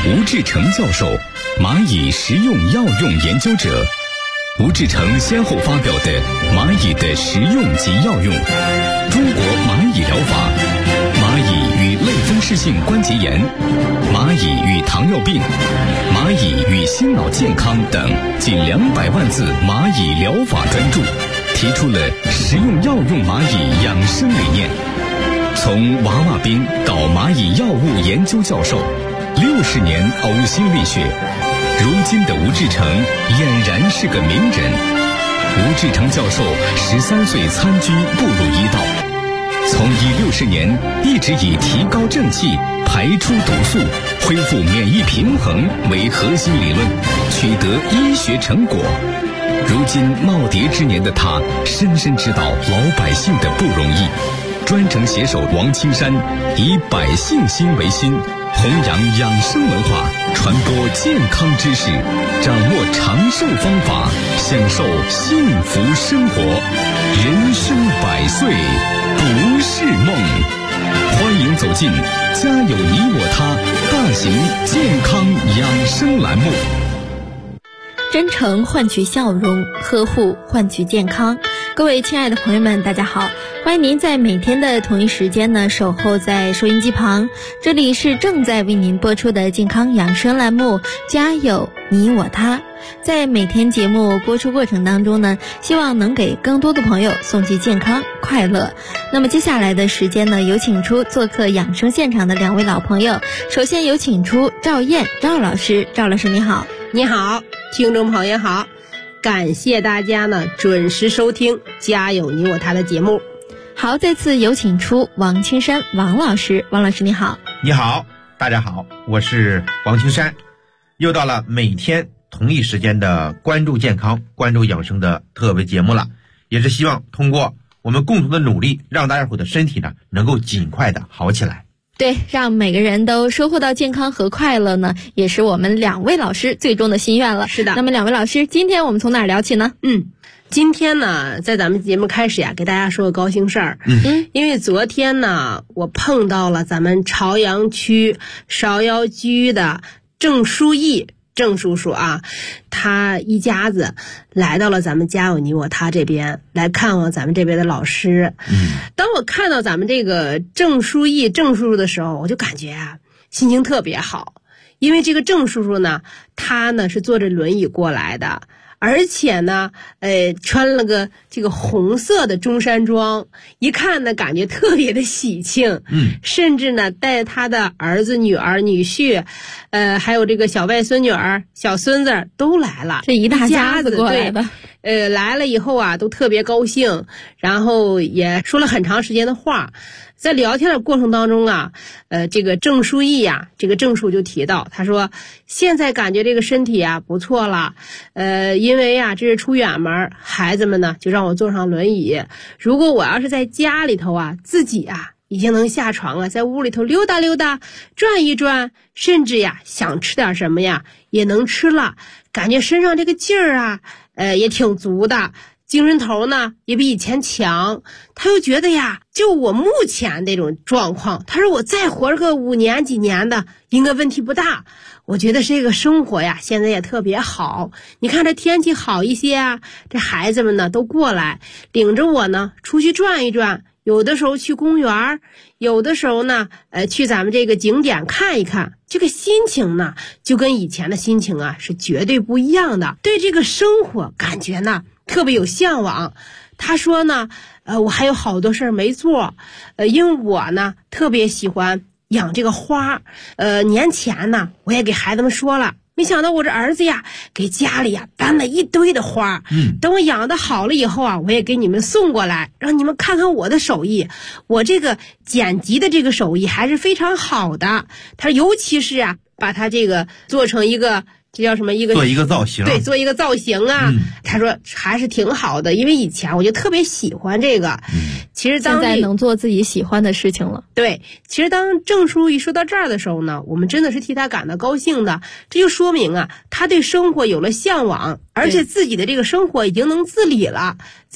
吴志成教授，蚂蚁食用药用研究者。吴志成先后发表的《蚂蚁的食用及药用》、《中国蚂蚁疗法》、《蚂蚁与类风湿性关节炎》、《蚂蚁与糖尿病》、《蚂蚁与心脑健康》等近200万字蚂蚁疗法专著，提出了食用药用蚂蚁养生理念。从娃娃兵到蚂蚁药物研究教授，60年呕心沥血，如今的吴志成俨然是个名人。吴志成教授13岁参军步入医道，从医60年一直以提高正气、排出毒素、恢复免疫平衡为核心理论，取得医学成果。如今耄耋之年的他，深深知道老百姓的不容易。专程携手王青山，以百姓心为心，弘扬养生文化，传播健康知识，掌握长寿方法，享受幸福生活。人生100岁不是梦。欢迎走进家有你我他大型健康养生栏目。 真诚换取笑容，呵护换取健康。各位亲爱的朋友们，大家好，欢迎您在每天的同一时间呢守候在收音机旁，这里是正在为您播出的健康养生栏目家有你我他。在每天节目播出过程当中呢，希望能给更多的朋友送去健康快乐。那么接下来的时间呢，有请出做客养生现场的2位老朋友。首先有请出赵燕赵老师。赵老师你好。 你好，听众朋友好，感谢大家呢准时收听家有你我他的节目。 好，再次有请出王青山王老师。王老师你好。 你好，大家好，我是王青山。又到了每天同一时间的关注健康关注养生的特别节目了，也是希望通过我们共同的努力，让大家伙的身体呢能够尽快的好起来。 对，让每个人都收获到健康和快乐呢，也是我们2位老师最终的心愿了。 是的。 那么2位老师，今天我们从哪儿聊起呢？ 今天呢，在咱们节目开始呀，给大家说个高兴事儿。因为昨天呢，我碰到了咱们朝阳区芍药居的郑书义郑叔叔啊，他一家子来到了咱们家有你我他这边来看望咱们这边的老师。当我看到咱们这个郑书义郑叔叔的时候，我就感觉啊，心情特别好。因为这个郑叔叔呢，他呢是坐着轮椅过来的，而且呢穿了个这个红色的中山装，一看呢感觉特别的喜庆。甚至呢带他的儿子女儿女婿还有这个小外孙女儿小孙子都来了， 这一大家子过来的。 来了以后啊都特别高兴，然后也说了很长时间的话。在聊天的过程当中啊，这个郑书义呀，这个郑叔就提到，他说现在感觉这个身体啊不错了，因为呀这是出远门，孩子们呢就让我坐上轮椅。如果我要是在家里头啊，自己啊已经能下床了，在屋里头溜达溜达，转一转，甚至呀想吃点什么呀也能吃了，感觉身上这个劲儿啊也挺足的。精神头呢也比以前强。他又觉得呀，就我目前这种状况，他说我再活个5年几年的应该问题不大。我觉得这个生活呀现在也特别好，你看这天气好一些啊，这孩子们呢都过来领着我呢出去转一转，有的时候去公园，有的时候呢去咱们这个景点看一看，这个心情呢就跟以前的心情啊是绝对不一样的，对这个生活感觉呢特别有向往。他说呢我还有好多事儿没做，因为我呢特别喜欢养这个花。年前呢我也给孩子们说了，没想到我这儿子呀给家里呀搬了一堆的花。等我养的好了以后啊，我也给你们送过来，让你们看看我的手艺。我这个剪辑的这个手艺还是非常好的。他尤其是啊把它这个做成一个这叫什么做一个造型。 对，做一个造型啊。他说还是挺好的，因为以前我就特别喜欢这个。其实现在能做自己喜欢的事情了。 对，其实当郑书一说到这儿的时候呢，我们真的是替他感到高兴的。这就说明啊，他对生活有了向往，而且自己的这个生活已经能自理了。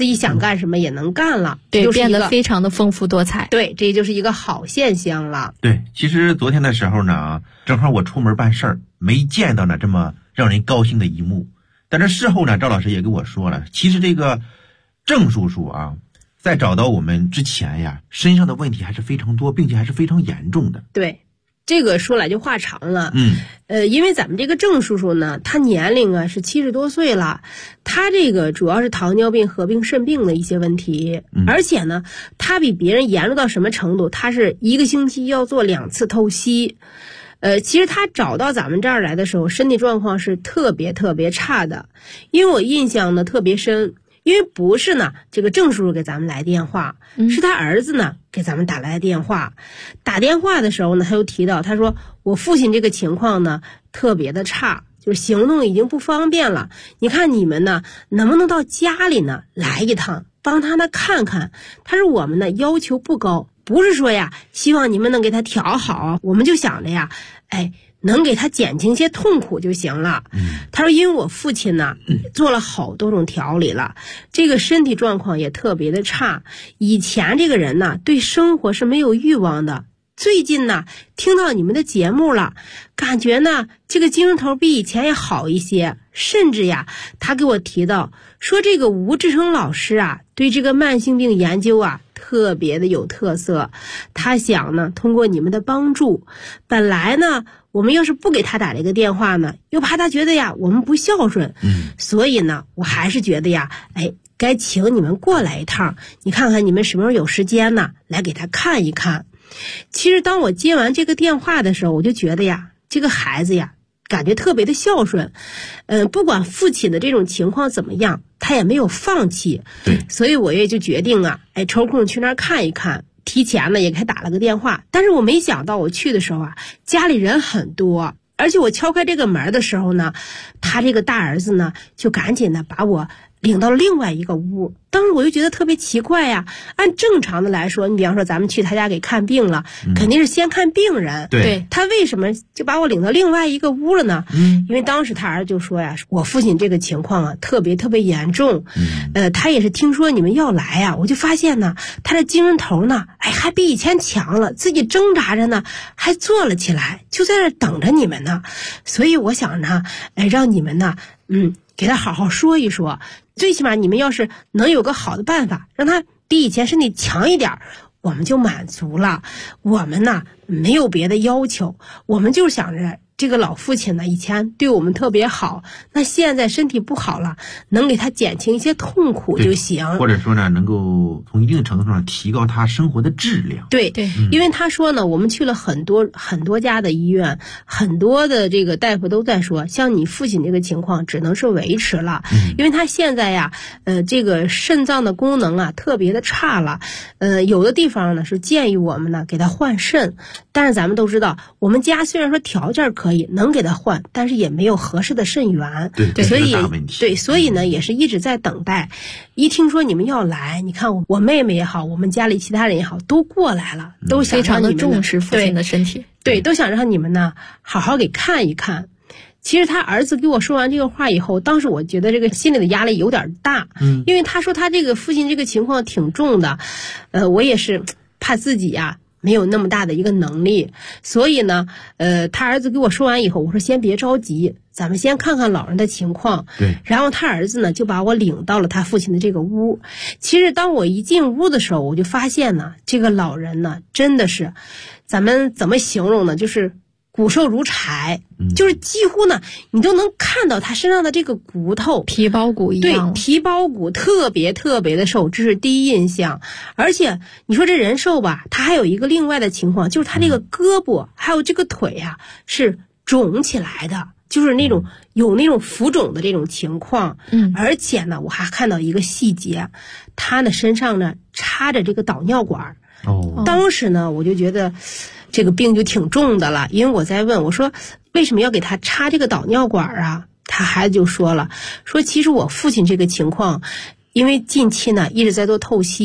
自己想干什么也能干了， 对， 就是变得非常的丰富多彩。 对，这就是一个好现象了。 对，其实昨天的时候呢，正好我出门办事儿，没见到呢这么让人高兴的一幕。但是事后呢，赵老师也跟我说了，其实这个郑叔叔啊，在找到我们之前呀，身上的问题还是非常多，并且还是非常严重的。 对，这个说来就话长了。因为咱们这个郑叔叔呢，他年龄啊是70多岁了，他这个主要是糖尿病合并肾病的一些问题，而且呢，他比别人严重到什么程度？他是1个星期要做2次透析。其实他找到咱们这儿来的时候，身体状况是特别特别差的，因为我印象呢特别深。因为不是呢，这个郑叔叔给咱们来电话，是他儿子呢给咱们打来电话。打电话的时候呢，他又提到，他说我父亲这个情况呢特别的差，就是行动已经不方便了。你看你们呢，能不能到家里呢来一趟，帮他呢看看？他说我们呢要求不高，不是说呀希望你们能给他调好，我们就想着呀，能给他减轻些痛苦就行了。他说因为我父亲呢做了好多种调理了，这个身体状况也特别的差，以前这个人呢对生活是没有欲望的，最近呢听到你们的节目了，感觉呢这个精神头比以前也好一些，甚至呀他给我提到说这个吴志成老师啊对这个慢性病研究啊特别的有特色，他想呢通过你们的帮助，本来呢我们要是不给他打这个电话呢，又怕他觉得呀我们不孝顺，所以呢我还是觉得呀该请你们过来一趟，你看看你们什么时候有时间呢来给他看一看。其实当我接完这个电话的时候，我就觉得呀这个孩子呀感觉特别的孝顺，不管父亲的这种情况怎么样，他也没有放弃。 对， 所以我也就决定啊抽空去那儿看一看，提前呢也给他打了个电话。但是我没想到我去的时候啊，家里人很多，而且我敲开这个门的时候呢，他这个大儿子呢就赶紧的把我领到了另外一个屋。当时我就觉得特别奇怪呀，按正常的来说，你比方说咱们去他家给看病了，肯定是先看病人， 对， 他为什么就把我领到另外一个屋了呢？因为当时他儿子就说呀，我父亲这个情况啊特别特别严重，他也是听说你们要来呀，我就发现呢他的精神头呢还比以前强了，自己挣扎着呢还坐了起来，就在那等着你们呢。所以我想呢让你们呢给他好好说一说，最起码你们要是能有个好的办法，让他比以前身体强一点，我们就满足了。我们呢没有别的要求，我们就想着这个老父亲呢以前对我们特别好，那现在身体不好了，能给他减轻一些痛苦就行， 或者说呢能够从一定程度上提高他生活的质量。 对，因为他说呢我们去了很多家的医院，很多的这个大夫都在说，像你父亲这个情况只能是维持了，因为他现在呀这个肾脏的功能啊特别的差了，有的地方呢是建议我们呢给他换肾，但是咱们都知道我们家虽然说条件可以能给他换，但是也没有合适的肾源， 对， 所以大问题。 对，所以呢也是一直在等待。一听说你们要来，你看我妹妹也好，我们家里其他人也好，都过来了，都想非常的让你们重视父亲的身体， 对，都想让你们呢好好给看一看。其实他儿子给我说完这个话以后，当时我觉得这个心里的压力有点大，因为他说他这个父亲这个情况挺重的，我也是怕自己呀没有那么大的一个能力，所以呢他儿子给我说完以后，我说先别着急，咱们先看看老人的情况。 对， 然后他儿子呢就把我领到了他父亲的这个屋。其实当我一进屋的时候，我就发现呢这个老人呢真的是，咱们怎么形容呢，就是骨瘦如柴，就是几乎呢你都能看到他身上的这个骨头皮包骨一样， 对，皮包骨特别特别的瘦，这是第一印象。而且你说这人瘦吧，他还有一个另外的情况，就是他这个胳膊还有这个腿啊是肿起来的，就是那种有那种浮肿的这种情况。而且呢我还看到一个细节，他的身上呢插着这个导尿管。当时呢我就觉得这个病就挺重的了，因为我在问我说为什么要给他插这个导尿管啊？他孩子就说了，说其实我父亲这个情况，因为近期呢一直在做透析，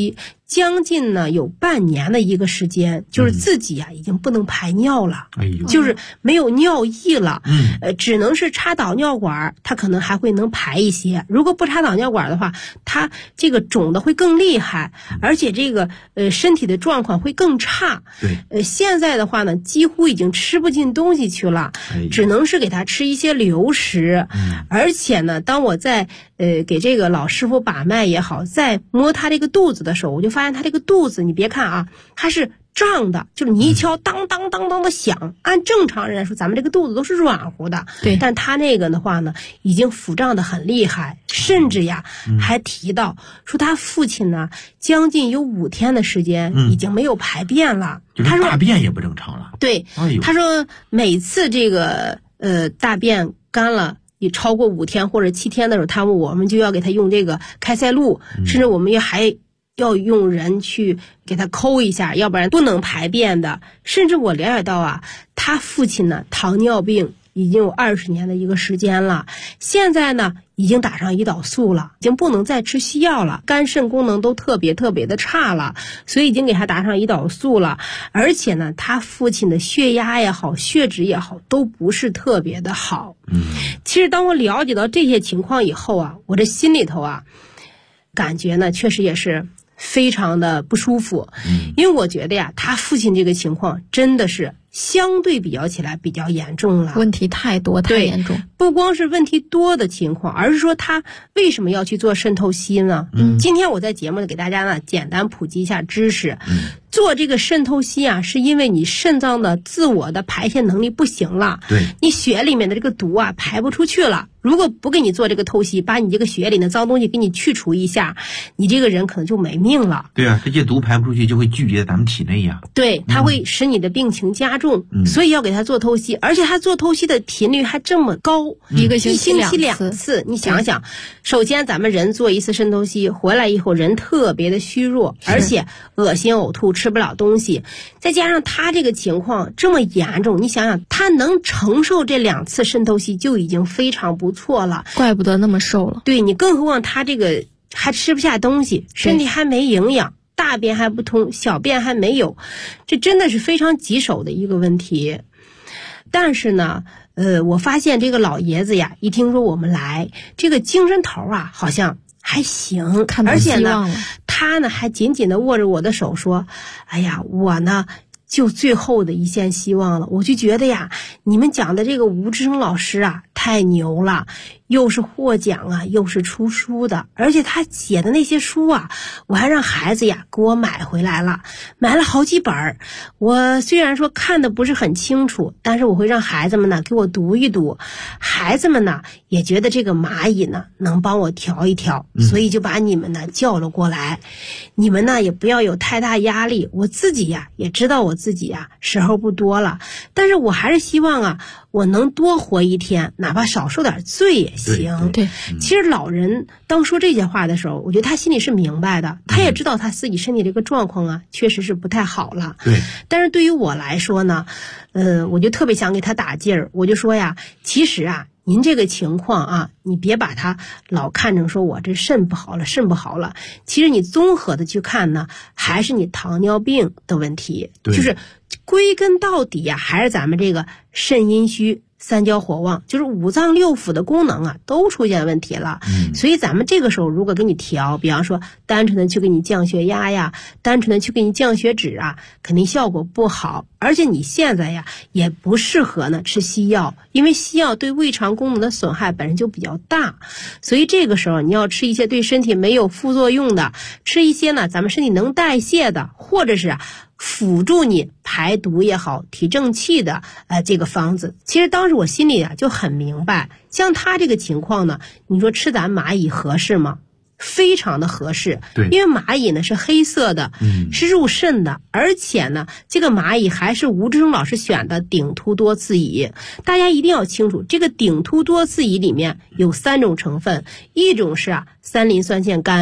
将近呢有半年的一个时间，就是自己已经不能排尿了，就是没有尿意了，只能是插导尿管，它可能还会能排一些。如果不插导尿管的话，它这个肿的会更厉害，而且这个身体的状况会更差。 对， 现在的话呢，几乎已经吃不进东西去了，只能是给他吃一些流食。而且呢，当我在给这个老师傅把脉也好，在摸他这个肚子的时候，我就发现他这个肚子，你别看啊，它是胀的，就是你一敲当当当当的响。按正常人来说，咱们这个肚子都是软乎的， 对， 但他那个的话呢，已经腹胀的很厉害，甚至还提到说他父亲呢，将近有5天的时间已经没有排便了， 就是大便也不正常了。 对，他说每次这个大便干了。也超过5天或者7天的时候，我们就要给他用这个开塞露，甚至我们还要用人去给他抠一下，要不然不能排便的。甚至我了解到他父亲呢糖尿病已经有20年的一个时间了，现在呢已经打上胰岛素了，已经不能再吃西药了，肝肾功能都特别的差了，所以已经给他打上胰岛素了。而且呢，他父亲的血压也好，血脂也好，都不是特别的好。其实当我了解到这些情况以后我这心里头感觉呢，确实也是非常的不舒服。因为我觉得他父亲这个情况真的是相对比较起来比较严重了， 问题太多太严重。 不光是问题多的情况，而是说他为什么要去做渗透析呢？今天我在节目里给大家呢简单普及一下知识。做这个渗透析是因为你肾脏的自我的排泄能力不行了， 对， 你血里面的这个毒排不出去了。如果不给你做这个透析，把你这个血里的脏东西给你去除一下，你这个人可能就没命了。 对这些毒排不出去就会聚集在咱们体内对，它会使你的病情加重，所以要给他做透析，而且他做透析的频率还这么高， 一个星期 2次。你想想，首先咱们人做一次渗透析回来以后，人特别的虚弱，而且恶心呕吐，吃不了东西，再加上他这个情况这么严重，你想想他能承受这2次渗透析就已经非常不错了， 怪不得那么瘦了。 对，你更何况他这个还吃不下东西，身体还没营养，大便还不通，小便还没有，这真的是非常棘手的一个问题。但是呢我发现这个老爷子一听说我们来，这个精神头好像还行，而且呢他呢还紧紧地握着我的手说，哎呀，我呢就最后的一线希望了。我就觉得你们讲的这个吴志生老师太牛了，又是获奖又是出书的，而且他写的那些书我还让孩子给我买回来了，买了好几本。我虽然说看的不是很清楚，但是我会让孩子们呢给我读一读，孩子们呢也觉得这个蚂蚁呢能帮我调一调，所以就把你们呢叫了过来。你们呢也不要有太大压力，我自己也知道我自己时候不多了，但是我还是希望我能多活1天，哪怕少受点罪也行。 对， 其实老人当说这些话的时候，我觉得他心里是明白的，他也知道他自己身体这个状况确实是不太好了。 对， 但是对于我来说呢，我就特别想给他打劲儿，我就说其实您这个情况你别把它老看成说我这肾不好了，其实你综合的去看呢，还是你糖尿病的问题，就是归根到底还是咱们这个肾阴虚三焦火旺，就是5脏6腑的功能都出现问题了。所以咱们这个时候如果给你调，比方说单纯的去给你降血压单纯的去给你降血脂肯定效果不好。而且你现在也不适合呢吃西药，因为西药对胃肠功能的损害本身就比较大，所以这个时候你要吃一些对身体没有副作用的，吃一些呢咱们身体能代谢的，或者是辅助你排毒也好，提正气的这个方子。其实当时我心里就很明白，像他这个情况呢，你说吃咱蚂蚁合适吗？非常的合适。 对， 因为蚂蚁呢是黑色的，是入肾的，而且呢这个蚂蚁还是吴志生老师选的顶突多次乙。大家一定要清楚，这个顶突多次乙里面有3种成分，一种是三磷酸腺苷，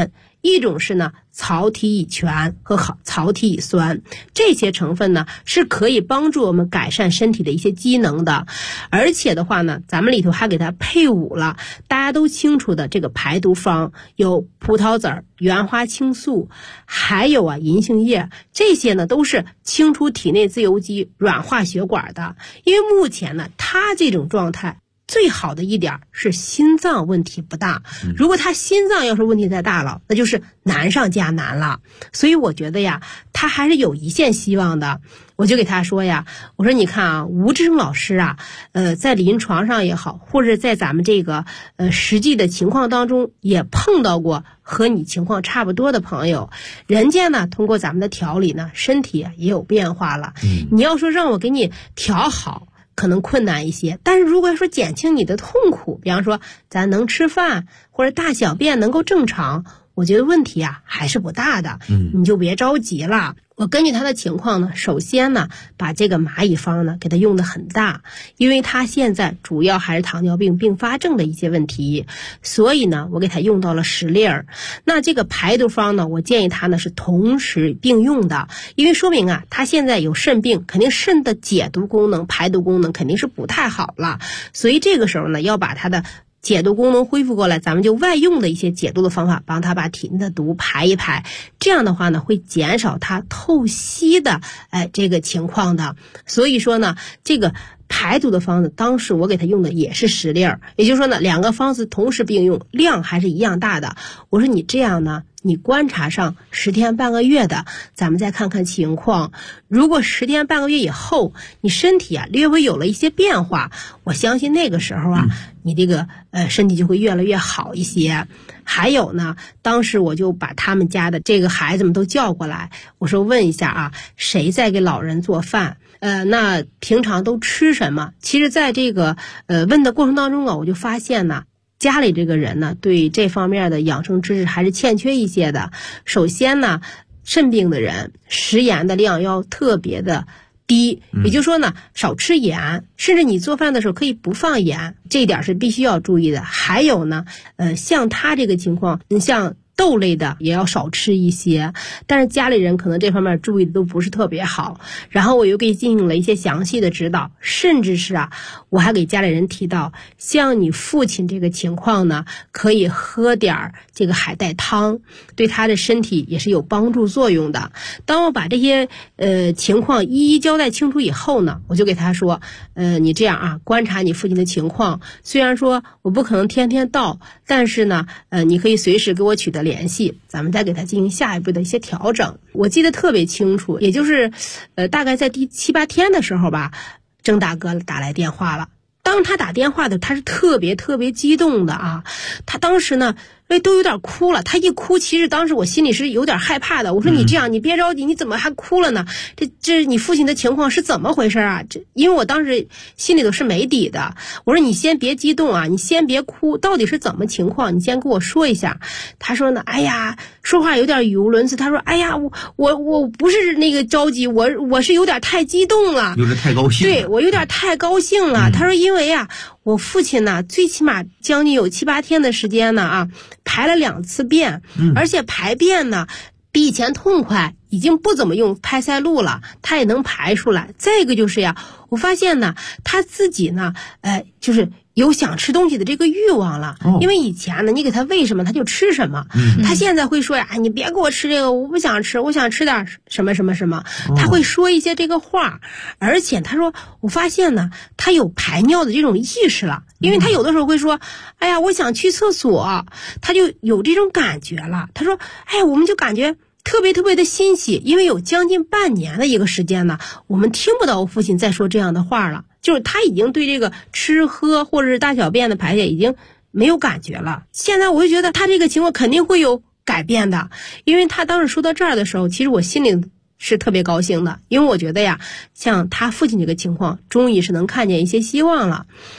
一种是呢曹体乙醛和曹体乙酸，这些成分呢是可以帮助我们改善身体的一些机能的。而且的话呢，咱们里头还给它配伍了大家都清楚的这个排毒方，有葡萄籽、原花青素，还有银杏叶，这些呢都是清除体内自由基、软化血管的。因为目前呢它这种状态最好的一点是心脏问题不大，如果他心脏要是问题太大了，那就是难上加难了。所以我觉得呀，他还是有一线希望的。我就给他说呀，我说你看啊，吴志忠老师啊，在临床上也好，或者在咱们这个实际的情况当中也碰到过和你情况差不多的朋友，人家呢通过咱们的调理呢，身体也有变化了。你要说让我给你调好，可能困难一些，但是如果说减轻你的痛苦，比方说咱能吃饭或者大小便能够正常，我觉得问题啊还是不大的。你就别着急了。我根据他的情况呢，首先呢把这个蚂蚁方呢给他用的很大，因为他现在主要还是糖尿病并发症的一些问题，所以呢我给他用到了10粒儿。那这个排毒方呢，我建议他呢是同时并用的，因为说明啊他现在有肾病，肯定肾的解毒功能、排毒功能肯定是不太好了，所以这个时候呢要把他的解毒功能恢复过来，咱们就外用的一些解毒的方法，帮他把体内的毒排一排，这样的话呢会减少他透析的这个情况的。所以说呢，这个排毒的方子当时我给他用的也是10粒儿，也就是说呢2个方子同时并用，量还是一样大的。我说你这样呢，你观察上10天半个月的，咱们再看看情况。如果10天半个月以后你身体啊略微有了一些变化，我相信那个时候啊你这个身体就会越来越好一些。还有呢，当时我就把他们家的这个孩子们都叫过来，我说问一下啊，谁在给老人做饭？那平常都吃什么？其实在这个问的过程当中啊，我就发现呢，家里这个人呢对这方面的养生知识还是欠缺一些的。首先呢，肾病的人食盐的量要特别的低，也就是说呢少吃盐，甚至你做饭的时候可以不放盐，这一点是必须要注意的。还有呢像他这个情况，你像豆类的也要少吃一些，但是家里人可能这方面注意的都不是特别好。然后我又给进行了一些详细的指导，甚至是我还给家里人提到，像你父亲这个情况呢，可以喝点这个海带汤，对他的身体也是有帮助作用的。当我把这些情况一一交代清楚以后呢，我就给他说，你这样啊，观察你父亲的情况，虽然说我不可能天天到，但是呢你可以随时给我取得联系，咱们再给他进行下一步的一些调整。我记得特别清楚，也就是大概在第7、8天的时候吧，郑大哥打来电话了。当他打电话的，他是特别激动的啊，他当时呢都有点哭了。他一哭，其实当时我心里是有点害怕的。我说你这样，你别着急，你怎么还哭了呢？这你父亲的情况是怎么回事啊？因为我当时心里头是没底的。我说你先别激动啊，你先别哭，到底是怎么情况？你先跟我说一下。他说呢，哎呀，说话有点语无伦次。他说，哎呀，我不是那个着急，我是有点太激动了， 有点太高兴了。 对，我有点太高兴了。他说因为啊，我父亲呢最起码将近有7、8天的时间呢排了2次便，而且排便呢比以前痛快，已经不怎么用排塞露了，他也能排出来。再一个就是呀，我发现呢他自己呢就是有想吃东西的这个欲望了。因为以前呢你给他喂什么他就吃什么，他现在会说呀，你别给我吃这个，我不想吃，我想吃点什么什么什么，他会说一些这个话。而且他说我发现呢他有排尿的这种意识了，因为他有的时候会说，哎呀我想去厕所，他就有这种感觉了。他说哎，我们就感觉特别的欣喜，因为有将近半年的一个时间呢，我们听不到我父亲再说这样的话了，就是他已经对这个吃喝或者是大小便的排泄已经没有感觉了。现在我就觉得他这个情况肯定会有改变的，因为他当时说到这儿的时候，其实我心里是特别高兴的，因为我觉得呀，像他父亲这个情况终于是能看见一些希望了。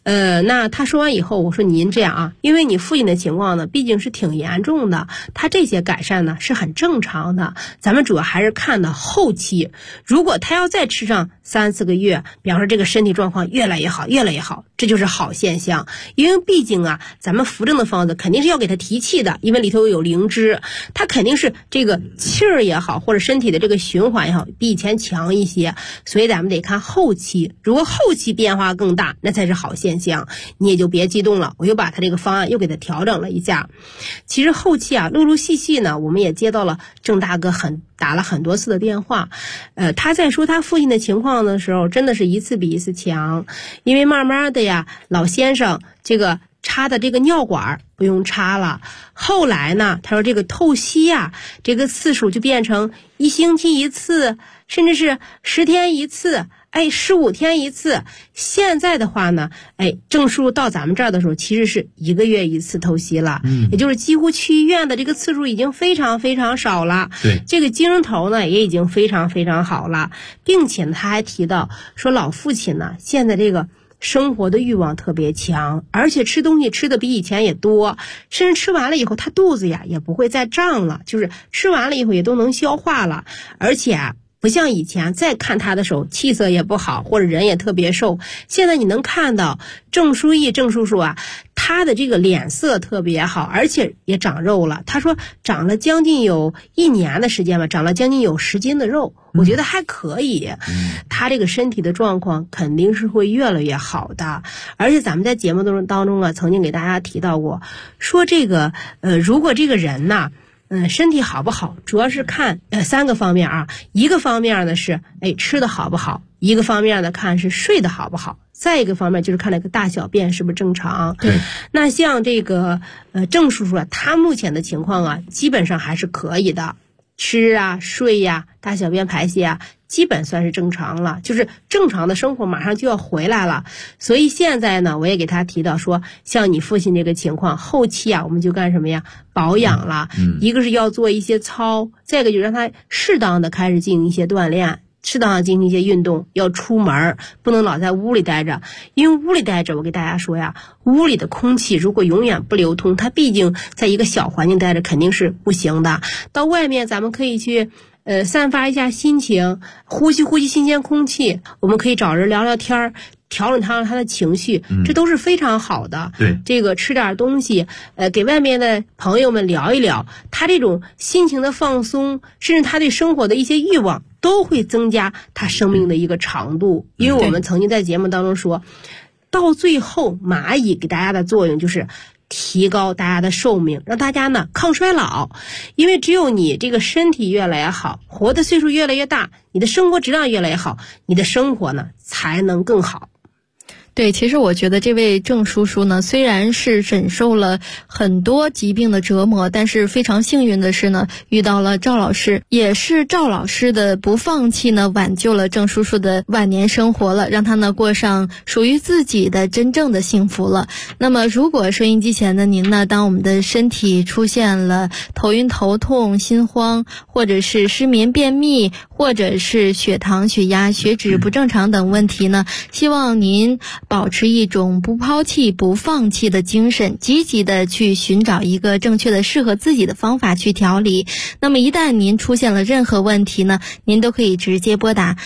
那他说完以后，我说您这样啊，因为你父亲的情况呢，毕竟是挺严重的，他这些改善呢是很正常的，咱们主要还是看的后期。如果他要再吃上3-4个月，比方说这个身体状况越来越好，越来越好，这就是好现象。因为毕竟啊，咱们扶正的方子肯定是要给他提气的，因为里头有灵芝，他肯定是这个气儿也好，或者身体的这个循环也好，比以前强一些。所以咱们得看后期，如果后期变化更大，那才是好现象。你也就别激动了，我又把他这个方案又给他调整了一下。其实后期啊，陆陆续续呢，我们也接到了郑大哥打了很多次的电话。他在说他父亲的情况的时候，真的是一次比一次强。因为慢慢的呀，老先生这个插的这个尿管不用插了，后来呢，他说这个透析呀，这个次数就变成1星期1次，甚至是10天1次，15天1次。现在的话呢，郑叔到咱们这儿的时候，其实是1个月1次透析了，也就是几乎去医院的这个次数已经非常非常少了。 对， 这个精神头呢也已经非常非常好了，并且呢，他还提到说老父亲呢，现在这个生活的欲望特别强，而且吃东西吃的比以前也多，甚至吃完了以后他肚子呀也不会再胀了，就是吃完了以后也都能消化了，而且啊不像以前再看他的时候气色也不好，或者人也特别瘦。现在你能看到郑叔叔啊，他的这个脸色特别好，而且也长肉了。他说长了将近有1年的时间吧，长了将近有10斤的肉，我觉得还可以。他这个身体的状况肯定是会越来越好的。而且咱们在节目当中啊，曾经给大家提到过，说这个如果这个人呐身体好不好，主要是看3个方面啊。一个方面呢是吃的好不好，一个方面呢看是睡得好不好，再一个方面就是看那个大小便是不是正常。 对， 那像这个郑叔叔啊，他目前的情况啊，基本上还是可以的，吃啊睡呀大小便排泄啊，基本算是正常了，就是正常的生活马上就要回来了。所以现在呢，我也给他提到说，像你父亲这个情况，后期啊我们就干什么呀，保养了。一个是要做一些操，再一个就让他适当的开始进行一些锻炼，适当的进行一些运动，要出门，不能老在屋里待着。因为屋里待着，我给大家说呀，屋里的空气如果永远不流通，它毕竟在一个小环境待着肯定是不行的。到外面咱们可以去散发一下心情，呼吸新鲜空气，我们可以找人聊聊天，调整他的情绪，这都是非常好的。 对， 这个吃点东西，给外面的朋友们聊一聊，他这种心情的放松，甚至他对生活的一些欲望，都会增加他生命的一个长度。因为我们曾经在节目当中说，到最后蚂蚁给大家的作用就是提高大家的寿命，让大家呢抗衰老。因为只有你这个身体越来越好，活的岁数越来越大，你的生活质量越来越好，你的生活呢才能更好。 对，其实我觉得这位郑叔叔呢，虽然是忍受了很多疾病的折磨，但是非常幸运的是呢，遇到了赵老师，也是赵老师的不放弃呢，挽救了郑叔叔的晚年生活了，让他呢过上属于自己的真正的幸福了。那么如果收音机前的您呢，当我们的身体出现了头晕头痛、心慌，或者是失眠便秘，或者是血糖、血压、血脂不正常等问题呢，希望您保持一种不抛弃不放弃的精神，积极的去寻找一个正确的适合自己的方法去调理。那么一旦您出现了任何问题呢，您都可以直接拨打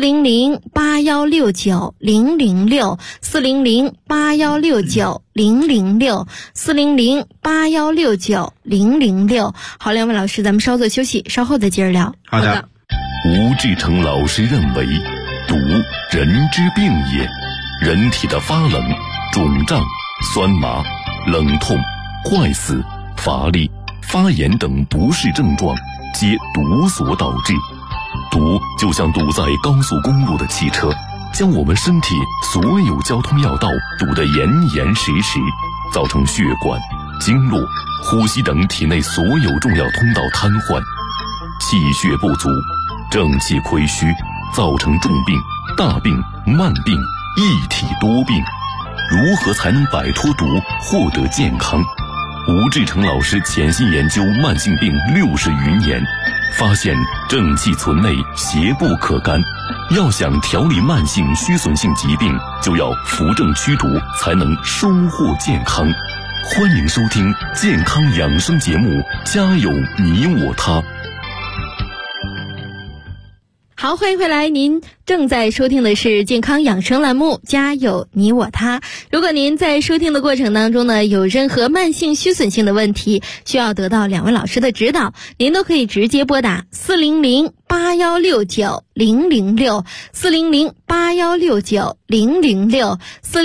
400-8169-006 400-8169-006 400-8169-006。好，两位老师，咱们稍作休息，稍后再接着聊。 好的。 吴志成老师认为，毒人之病也，人体的发冷、肿胀、酸麻、冷痛、坏死、乏力、发炎等不适症状，皆毒所导致。毒就像堵在高速公路的汽车，将我们身体所有交通要道堵得严严实实，造成血管、经络、呼吸等体内所有重要通道瘫痪，气血不足，正气亏虚，造成重病、大病、慢病，一体多病。如何才能摆脱毒，获得健康？吴志成老师潜心研究慢性病60余年，发现正气存内，邪不可干， 要想调理慢性虚损性疾病，就要扶正驱逐，才能收获健康。欢迎收听健康养生节目《家有你我他》。 好，欢迎回来，您正在收听的是健康养生栏目《家有你我他》。如果您在收听的过程当中呢，有任何慢性虚损性的问题，需要得到2位老师的指导，您都可以直接拨打400-8169-006 400-8169-006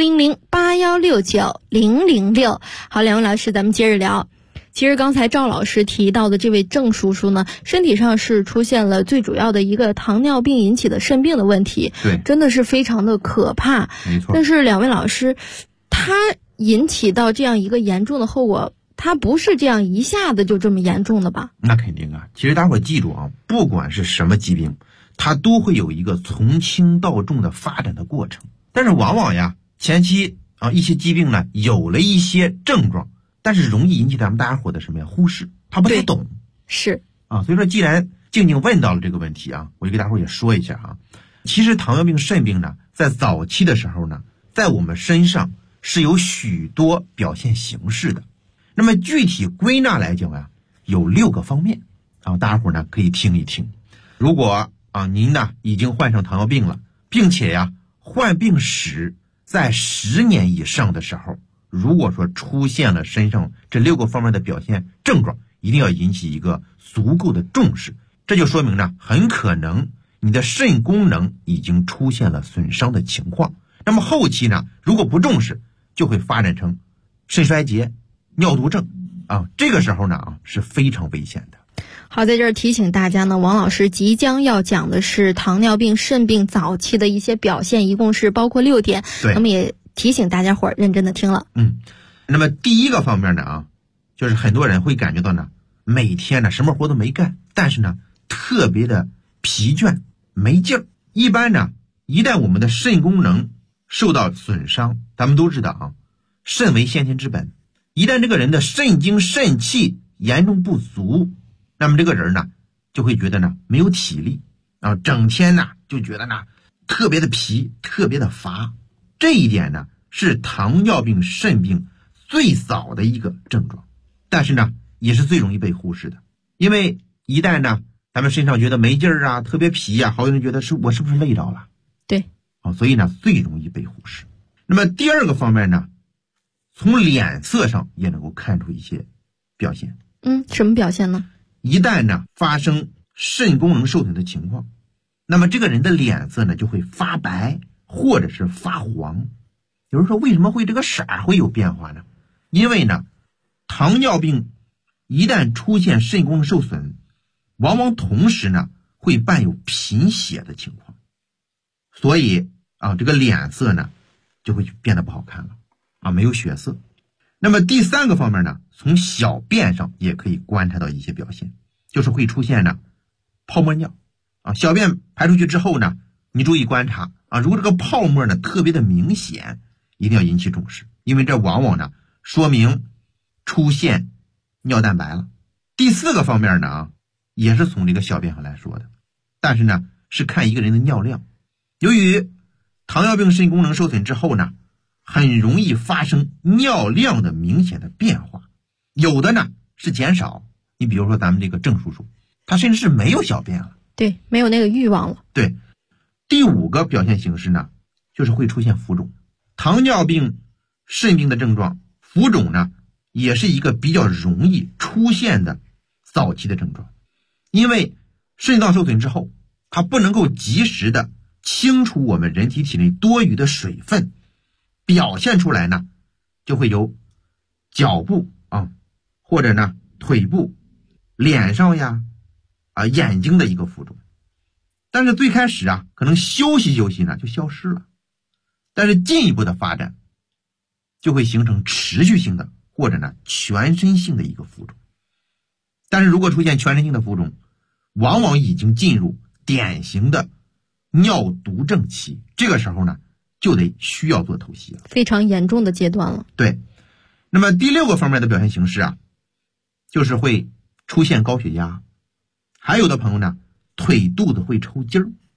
400-8169-006。好，2位老师，咱们接着聊。其实刚才赵老师提到的这位郑叔叔呢，身体上是出现了最主要的一个糖尿病引起的肾病的问题， 对， 真的是非常的可怕。 没错。 但是2位老师，他引起到这样一个严重的后果，他不是这样一下子就这么严重的吧？ 那肯定啊。其实大伙记住啊，不管是什么疾病，它都会有一个从轻到重的发展的过程。但是往往呀，前期啊一些疾病呢有了一些症状，但是容易引起咱们大家伙的什么呀？忽视，他不太懂。 是啊，所以说既然静静问到了这个问题啊，我就给大伙也说一下啊。其实糖尿病肾病呢，在早期的时候呢，在我们身上是有许多表现形式的。那么具体归纳来讲啊，有6个方面啊，大家伙呢可以听一听。如果啊您呢已经患上糖尿病了，并且呀患病史在10年以上的时候，如果说出现了身上这6个方面的表现症状，一定要引起一个足够的重视。这就说明呢，很可能你的肾功能已经出现了损伤的情况。那么后期呢，如果不重视，就会发展成肾衰竭、尿毒症啊，这个时候呢是非常危险的。 好，在这儿提醒大家呢，王老师即将要讲的是糖尿病肾病早期的一些表现，一共是包括6点。 对， 那么也提醒大家伙儿认真的听了。 那么第一个方面呢就是很多人会感觉到呢，每天呢什么活都没干，但是呢特别的疲倦没劲儿。一般呢，一旦我们的肾功能受到损伤，咱们都知道啊，肾为先天之本，一旦这个人的肾精肾气严重不足，那么这个人呢就会觉得呢没有体力啊，整天呢就觉得呢特别的疲，特别的乏。这一点呢是糖尿病肾病最早的一个症状，但是呢也是最容易被忽视的。因为一旦呢咱们身上觉得没劲儿啊，特别疲啊，好多人觉得我是不是累着了？ 对， 所以呢最容易被忽视。那么第二个方面呢，从脸色上也能够看出一些表现。 什么表现呢？ 一旦呢发生肾功能受损的情况，那么这个人的脸色呢就会发白或者是发黄。有人说为什么会这个色会有变化呢？因为呢糖尿病一旦出现肾功能受损，往往同时呢会伴有贫血的情况，所以这个脸色呢就会变得不好看了没有血色。那么第三个方面呢，从小便上也可以观察到一些表现，就是会出现呢泡沫尿小便排出去之后呢，你注意观察如果这个泡沫呢特别的明显，一定要引起重视，因为这往往呢说明出现尿蛋白了。第四个方面呢也是从这个小便上来说的，但是呢是看一个人的尿量。由于糖尿病肾功能受损之后呢，很容易发生尿量的明显的变化，有的呢是减少。你比如说咱们这个郑叔叔，他甚至是没有小便了， 对，没有那个欲望了。 对。第5个表现形式呢，就是会出现浮肿。糖尿病肾病的症状，浮肿呢也是一个比较容易出现的早期的症状。因为肾脏受损之后，它不能够及时的清除我们人体体内多余的水分，表现出来呢就会有脚部或者呢腿部、脸上呀眼睛的一个浮肿。但是最开始可能休息休息呢就消失了，但是进一步的发展就会形成持续性的或者呢全身性的一个浮肿。但是如果出现全身性的浮肿，往往已经进入典型的尿毒症期，这个时候呢就得需要做透析了， 非常严重的阶段了。 对。那么第6个方面的表现形式就是会出现高血压，还有的朋友呢腿肚子会抽筋儿，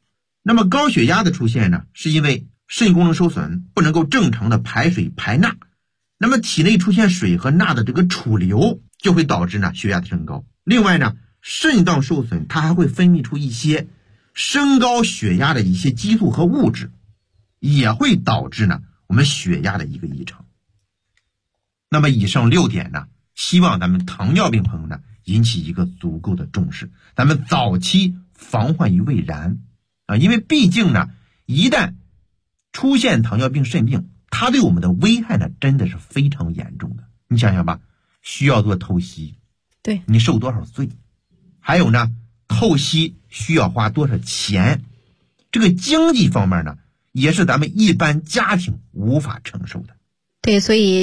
那么高血压的出现呢，是因为肾功能受损，不能够正常的排水排钠，那么体内出现水和钠的这个储留，就会导致呢血压的升高。另外呢，肾脏受损，它还会分泌出一些升高血压的一些激素和物质，也会导致呢我们血压的一个异常。那么以上6点呢，希望咱们糖尿病朋友呢引起一个足够的重视，咱们早期防患于未然啊，因为毕竟呢，一旦出现糖尿病肾病，它对我们的危害呢真的是非常严重的。你想想吧，需要做透析， 对， 你受多少罪？还有呢，透析需要花多少钱？这个经济方面呢，也是咱们一般家庭无法承受的。 对，所以